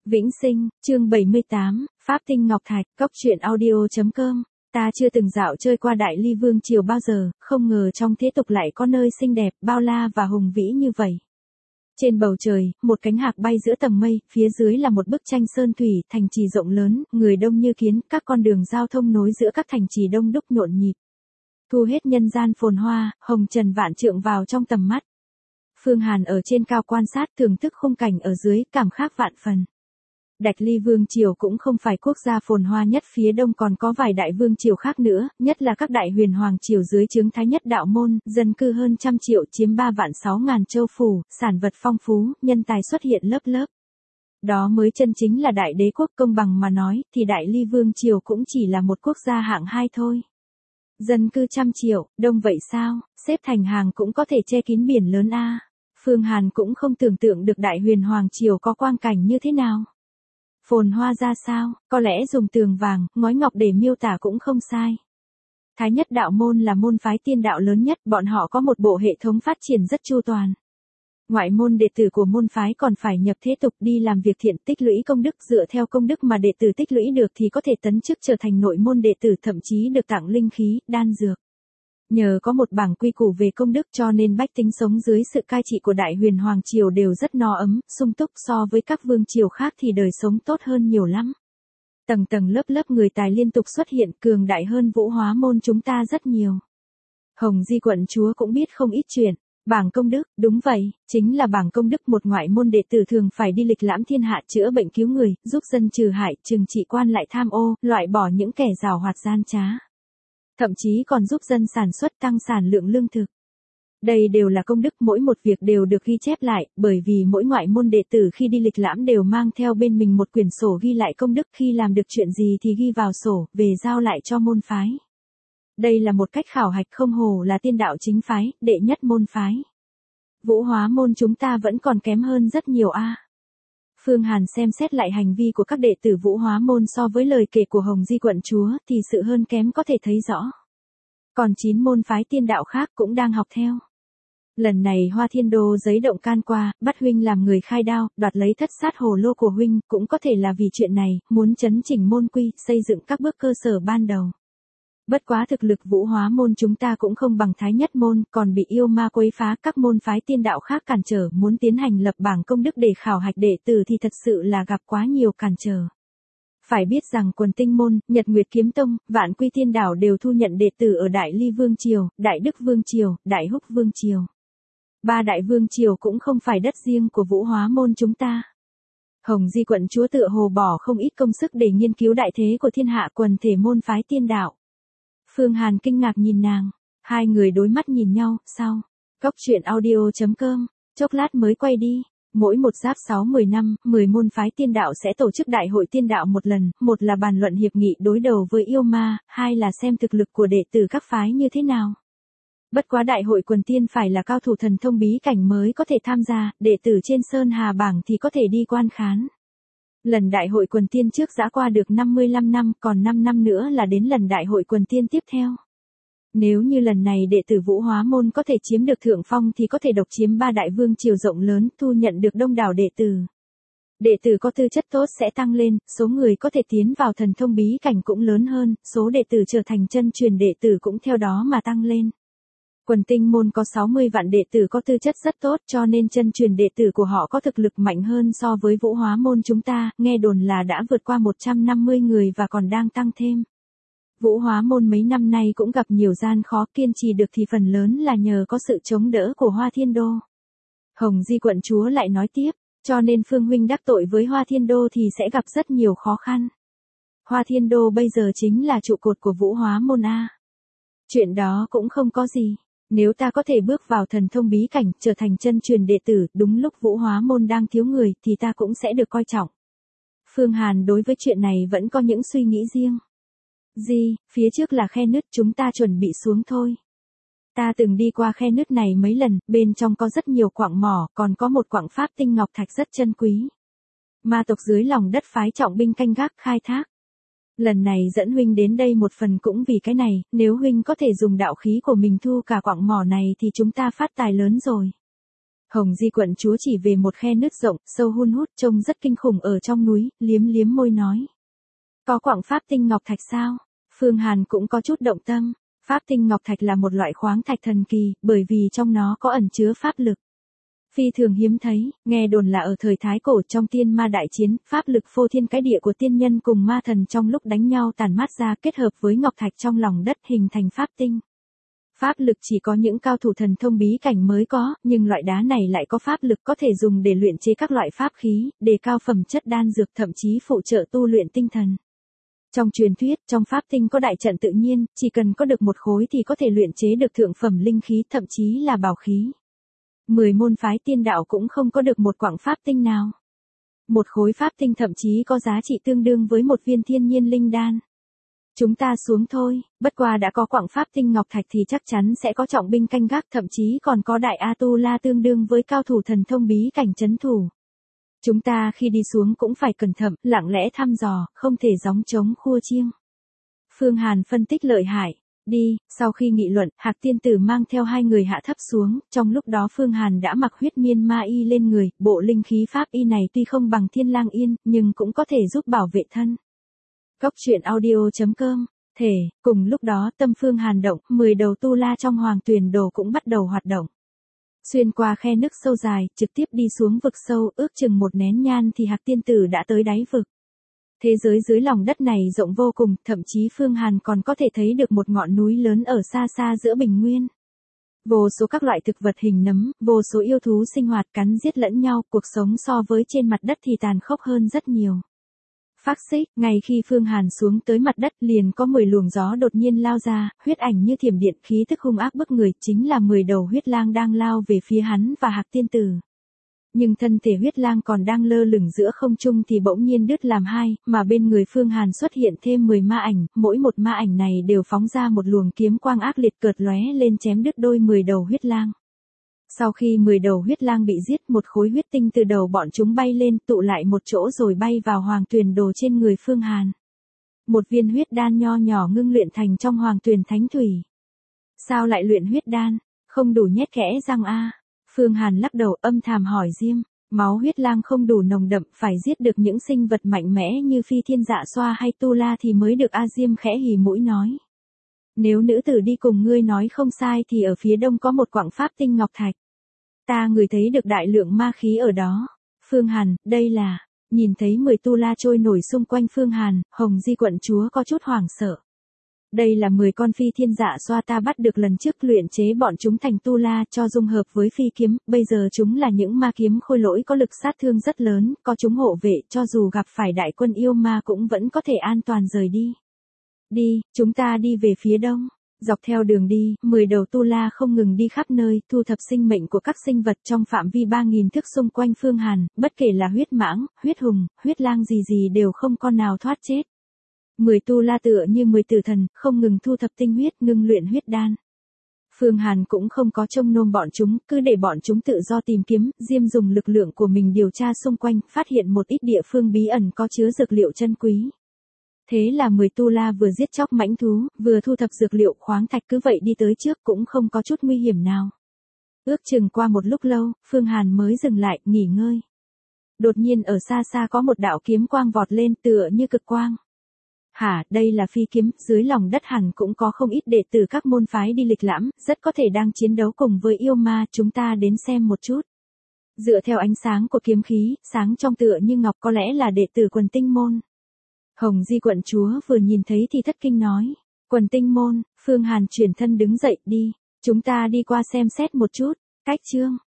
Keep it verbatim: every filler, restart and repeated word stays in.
Vĩnh Sinh, chương bảy mươi tám, Pháp Tinh Ngọc Thạch, Cốc truyện audio chấm com. Ta chưa từng dạo chơi qua Đại Ly Vương Triều bao giờ, không ngờ trong thế tục lại có nơi xinh đẹp, bao la và hùng vĩ như vậy. Trên bầu trời, một cánh hạc bay giữa tầng mây, phía dưới là một bức tranh sơn thủy, thành trì rộng lớn, người đông như kiến, các con đường giao thông nối giữa các thành trì đông đúc nhộn nhịp. Thu hết nhân gian phồn hoa, hồng trần vạn trượng vào trong tầm mắt. Phương Hàn ở trên cao quan sát thưởng thức khung cảnh ở dưới, cảm khác vạn phần. Đạch Ly Vương Triều cũng không phải quốc gia phồn hoa nhất, phía đông còn có vài đại vương triều khác nữa, nhất là các đại huyền hoàng triều dưới trướng Thái Nhất Đạo Môn, dân cư hơn trăm triệu, chiếm ba vạn sáu ngàn châu phủ, sản vật phong phú, nhân tài xuất hiện lớp lớp. Đó mới chân chính là đại đế quốc. Công bằng mà nói, thì Đại Ly Vương Triều cũng chỉ là một quốc gia hạng hai thôi. Dân cư trăm triệu, đông vậy sao, xếp thành hàng cũng có thể che kín biển lớn a. Phương Hàn cũng không tưởng tượng được đại huyền hoàng triều có quang cảnh như thế nào. Phồn hoa ra sao, có lẽ dùng tường vàng, ngói ngọc để miêu tả cũng không sai. Thái Nhất Đạo Môn là môn phái tiên đạo lớn nhất, bọn họ có một bộ hệ thống phát triển rất chu toàn. Ngoại môn đệ tử của môn phái còn phải nhập thế tục đi làm việc thiện, tích lũy công đức, dựa theo công đức mà đệ tử tích lũy được thì có thể tấn chức trở thành nội môn đệ tử, thậm chí được tặng linh khí, đan dược. Nhờ có một bảng quy củ về công đức cho nên bách tính sống dưới sự cai trị của Đại Huyền Hoàng Triều đều rất no ấm, sung túc, so với các vương triều khác thì đời sống tốt hơn nhiều lắm. Tầng tầng lớp lớp người tài liên tục xuất hiện, cường đại hơn Vũ Hóa Môn chúng ta rất nhiều. Hồng Di quận chúa cũng biết không ít chuyện. Bảng công đức, đúng vậy, chính là bảng công đức. Một ngoại môn đệ tử thường phải đi lịch lãm thiên hạ, chữa bệnh cứu người, giúp dân trừ hại, trừng trị quan lại tham ô, loại bỏ những kẻ giàu hoạt gian trá. Thậm chí còn giúp dân sản xuất, tăng sản lượng lương thực. Đây đều là công đức, mỗi một việc đều được ghi chép lại, bởi vì mỗi ngoại môn đệ tử khi đi lịch lãm đều mang theo bên mình một quyển sổ ghi lại công đức, khi làm được chuyện gì thì ghi vào sổ, về giao lại cho môn phái. Đây là một cách khảo hạch, không hổ là tiên đạo chính phái, đệ nhất môn phái. Vũ Hóa Môn chúng ta vẫn còn kém hơn rất nhiều a. Phương Hàn xem xét lại hành vi của các đệ tử Vũ Hóa Môn so với lời kể của Hồng Di quận chúa thì sự hơn kém có thể thấy rõ. Còn chín môn phái tiên đạo khác cũng đang học theo. Lần này Hoa Thiên Đô giấy động can qua, bắt huynh làm người khai đao, đoạt lấy thất sát hồ lô của huynh, cũng có thể là vì chuyện này, muốn chấn chỉnh môn quy, xây dựng các bước cơ sở ban đầu. Bất quá thực lực Vũ Hóa Môn chúng ta cũng không bằng Thái Nhất Môn, còn bị yêu ma quấy phá, các môn phái tiên đạo khác cản trở, muốn tiến hành lập bảng công đức để khảo hạch đệ tử thì thật sự là gặp quá nhiều cản trở. Phải biết rằng Quần Tinh Môn, Nhật Nguyệt Kiếm Tông, Vạn Quy Tiên Đảo đều thu nhận đệ tử ở Đại Ly Vương Triều, Đại Đức Vương Triều, Đại Húc Vương Triều. Ba đại vương triều cũng không phải đất riêng của Vũ Hóa Môn chúng ta. Hồng Di quận chúa tựa hồ bỏ không ít công sức để nghiên cứu đại thế của thiên hạ quần thể môn phái tiên đạo. Phương Hàn kinh ngạc nhìn nàng, hai người đối mắt nhìn nhau, sao? Cốc truyện audio chấm com, chốc lát mới quay đi. Mỗi một giáp sáu mười năm, mười môn phái tiên đạo sẽ tổ chức đại hội tiên đạo một lần, một là bàn luận hiệp nghị đối đầu với yêu ma, hai là xem thực lực của đệ tử các phái như thế nào. Bất quá đại hội quần tiên phải là cao thủ thần thông bí cảnh mới có thể tham gia, đệ tử trên Sơn Hà bảng thì có thể đi quan khán. Lần đại hội quần tiên trước đã qua được năm mươi lăm năm, còn năm năm nữa là đến lần đại hội quần tiên tiếp theo. Nếu như lần này đệ tử Vũ Hóa Môn có thể chiếm được thượng phong thì có thể độc chiếm ba đại vương triều rộng lớn, thu nhận được đông đảo đệ tử. Đệ tử có tư chất tốt sẽ tăng lên, số người có thể tiến vào thần thông bí cảnh cũng lớn hơn, số đệ tử trở thành chân truyền đệ tử cũng theo đó mà tăng lên. Quần Tinh Môn có sáu mươi vạn đệ tử có tư chất rất tốt, cho nên chân truyền đệ tử của họ có thực lực mạnh hơn so với Vũ Hóa Môn chúng ta, nghe đồn là đã vượt qua một trăm năm mươi người và còn đang tăng thêm. Vũ Hóa Môn mấy năm nay cũng gặp nhiều gian khó, kiên trì được thì phần lớn là nhờ có sự chống đỡ của Hoa Thiên Đô. Hồng Di quận chúa lại nói tiếp, cho nên Phương huynh đắc tội với Hoa Thiên Đô thì sẽ gặp rất nhiều khó khăn. Hoa Thiên Đô bây giờ chính là trụ cột của Vũ Hóa Môn a. Chuyện đó cũng không có gì. Nếu ta có thể bước vào thần thông bí cảnh, trở thành chân truyền đệ tử, đúng lúc Vũ Hóa Môn đang thiếu người, thì ta cũng sẽ được coi trọng. Phương Hàn đối với chuyện này vẫn có những suy nghĩ riêng. Gì, phía trước là khe nứt, chúng ta chuẩn bị xuống thôi. Ta từng đi qua khe nứt này mấy lần, bên trong có rất nhiều quặng mỏ, còn có một quặng pháp tinh ngọc thạch rất chân quý. Ma tộc dưới lòng đất phái trọng binh canh gác khai thác. Lần này dẫn huynh đến đây một phần cũng vì cái này, nếu huynh có thể dùng đạo khí của mình thu cả quặng mỏ này thì chúng ta phát tài lớn rồi. Hồng Di quận chúa chỉ về một khe nứt rộng, sâu hun hút trông rất kinh khủng ở trong núi, liếm liếm môi nói. Có quặng pháp tinh ngọc thạch sao? Phương Hàn cũng có chút động tâm. Pháp tinh ngọc thạch là một loại khoáng thạch thần kỳ, bởi vì trong nó có ẩn chứa pháp lực. Phi thường hiếm thấy, nghe đồn là ở thời Thái Cổ trong tiên ma đại chiến, pháp lực phô thiên cái địa của tiên nhân cùng ma thần trong lúc đánh nhau tản mát ra kết hợp với ngọc thạch trong lòng đất hình thành pháp tinh. Pháp lực chỉ có những cao thủ thần thông bí cảnh mới có, nhưng loại đá này lại có pháp lực có thể dùng để luyện chế các loại pháp khí, đề cao phẩm chất đan dược thậm chí phụ trợ tu luyện tinh thần. Trong truyền thuyết, trong pháp tinh có đại trận tự nhiên, chỉ cần có được một khối thì có thể luyện chế được thượng phẩm linh khí, thậm chí là bảo khí. Mười môn phái tiên đạo cũng không có được một quặng pháp tinh nào. Một khối pháp tinh thậm chí có giá trị tương đương với một viên thiên nhiên linh đan. Chúng ta xuống thôi, bất qua đã có quặng pháp tinh ngọc thạch thì chắc chắn sẽ có trọng binh canh gác, thậm chí còn có đại A-tu-la tương đương với cao thủ thần thông bí cảnh trấn thủ. Chúng ta khi đi xuống cũng phải cẩn thận, lặng lẽ thăm dò, không thể gióng trống khua chiêng. Phương Hàn phân tích lợi hại. Đi, sau khi nghị luận, Hạc tiên tử mang theo hai người hạ thấp xuống, trong lúc đó Phương Hàn đã mặc huyết miên ma y lên người, bộ linh khí pháp y này tuy không bằng thiên lang yên, nhưng cũng có thể giúp bảo vệ thân. Cốc truyện audio chấm com, thể, cùng lúc đó tâm Phương Hàn động, mười đầu tu la trong hoàng tuyền đồ cũng bắt đầu hoạt động. Xuyên qua khe nước sâu dài, trực tiếp đi xuống vực sâu, ước chừng một nén nhang thì Hạc tiên tử đã tới đáy vực. Thế giới dưới lòng đất này rộng vô cùng, thậm chí Phương Hàn còn có thể thấy được một ngọn núi lớn ở xa xa giữa bình nguyên. Vô số các loại thực vật hình nấm, vô số yêu thú sinh hoạt cắn giết lẫn nhau, cuộc sống so với trên mặt đất thì tàn khốc hơn rất nhiều. Phác xích, ngay khi Phương Hàn xuống tới mặt đất liền có mười luồng gió đột nhiên lao ra, huyết ảnh như thiểm điện, khí tức hung ác bức người, chính là mười đầu huyết lang đang lao về phía hắn và Hạc tiên tử. Nhưng thân thể huyết lang còn đang lơ lửng giữa không trung thì bỗng nhiên đứt làm hai, mà bên người Phương Hàn xuất hiện thêm mười ma ảnh, mỗi một ma ảnh này đều phóng ra một luồng kiếm quang ác liệt cợt lóe lên chém đứt đôi mười đầu huyết lang. Sau khi mười đầu huyết lang bị giết, một khối huyết tinh từ đầu bọn chúng bay lên, tụ lại một chỗ rồi bay vào hoàng tuyền đồ trên người Phương Hàn. Một viên huyết đan nho nhỏ ngưng luyện thành trong hoàng tuyền thánh thủy. Sao lại luyện huyết đan? Không đủ nhét kẽ răng a. Phương Hàn lắc đầu âm thầm hỏi Diêm, máu huyết lang không đủ nồng đậm, phải giết được những sinh vật mạnh mẽ như phi thiên dạ xoa hay tu la thì mới được. A Diêm khẽ hì mũi nói. Nếu nữ tử đi cùng ngươi nói không sai thì ở phía đông có một quặng pháp tinh ngọc thạch. Ta ngửi thấy được đại lượng ma khí ở đó. Phương Hàn, đây là, nhìn thấy mười tu la trôi nổi xung quanh Phương Hàn, Hồng Di quận chúa có chút hoảng sợ. Đây là mười con phi thiên dạ xoa ta bắt được lần trước luyện chế bọn chúng thành tu la cho dung hợp với phi kiếm, bây giờ chúng là những ma kiếm khôi lỗi có lực sát thương rất lớn, có chúng hộ vệ cho dù gặp phải đại quân yêu ma cũng vẫn có thể an toàn rời đi. Đi, chúng ta đi về phía đông. Dọc theo đường đi, mười đầu tu la không ngừng đi khắp nơi, thu thập sinh mệnh của các sinh vật trong phạm vi ba nghìn thước xung quanh Phương Hàn, bất kể là huyết mãng, huyết hùng, huyết lang gì gì đều không con nào thoát chết. Mười tu la tựa như mười tử thần, không ngừng thu thập tinh huyết, ngưng luyện huyết đan. Phương Hàn cũng không có trông nom bọn chúng, cứ để bọn chúng tự do tìm kiếm, Diêm dùng lực lượng của mình điều tra xung quanh, phát hiện một ít địa phương bí ẩn có chứa dược liệu chân quý. Thế là mười tu la vừa giết chóc mãnh thú, vừa thu thập dược liệu khoáng thạch, cứ vậy đi tới trước cũng không có chút nguy hiểm nào. Ước chừng qua một lúc lâu, Phương Hàn mới dừng lại, nghỉ ngơi. Đột nhiên ở xa xa có một đạo kiếm quang vọt lên tựa như cực quang. Hả, đây là phi kiếm, dưới lòng đất hẳn cũng có không ít đệ tử các môn phái đi lịch lãm, rất có thể đang chiến đấu cùng với yêu ma, chúng ta đến xem một chút. Dựa theo ánh sáng của kiếm khí, sáng trong tựa như ngọc, có lẽ là đệ tử Quần Tinh môn. Hồng Di quận chúa vừa nhìn thấy thì thất kinh nói, Quần Tinh môn. Phương Hàn chuyển thân đứng dậy, đi, chúng ta đi qua xem xét một chút. Cách chương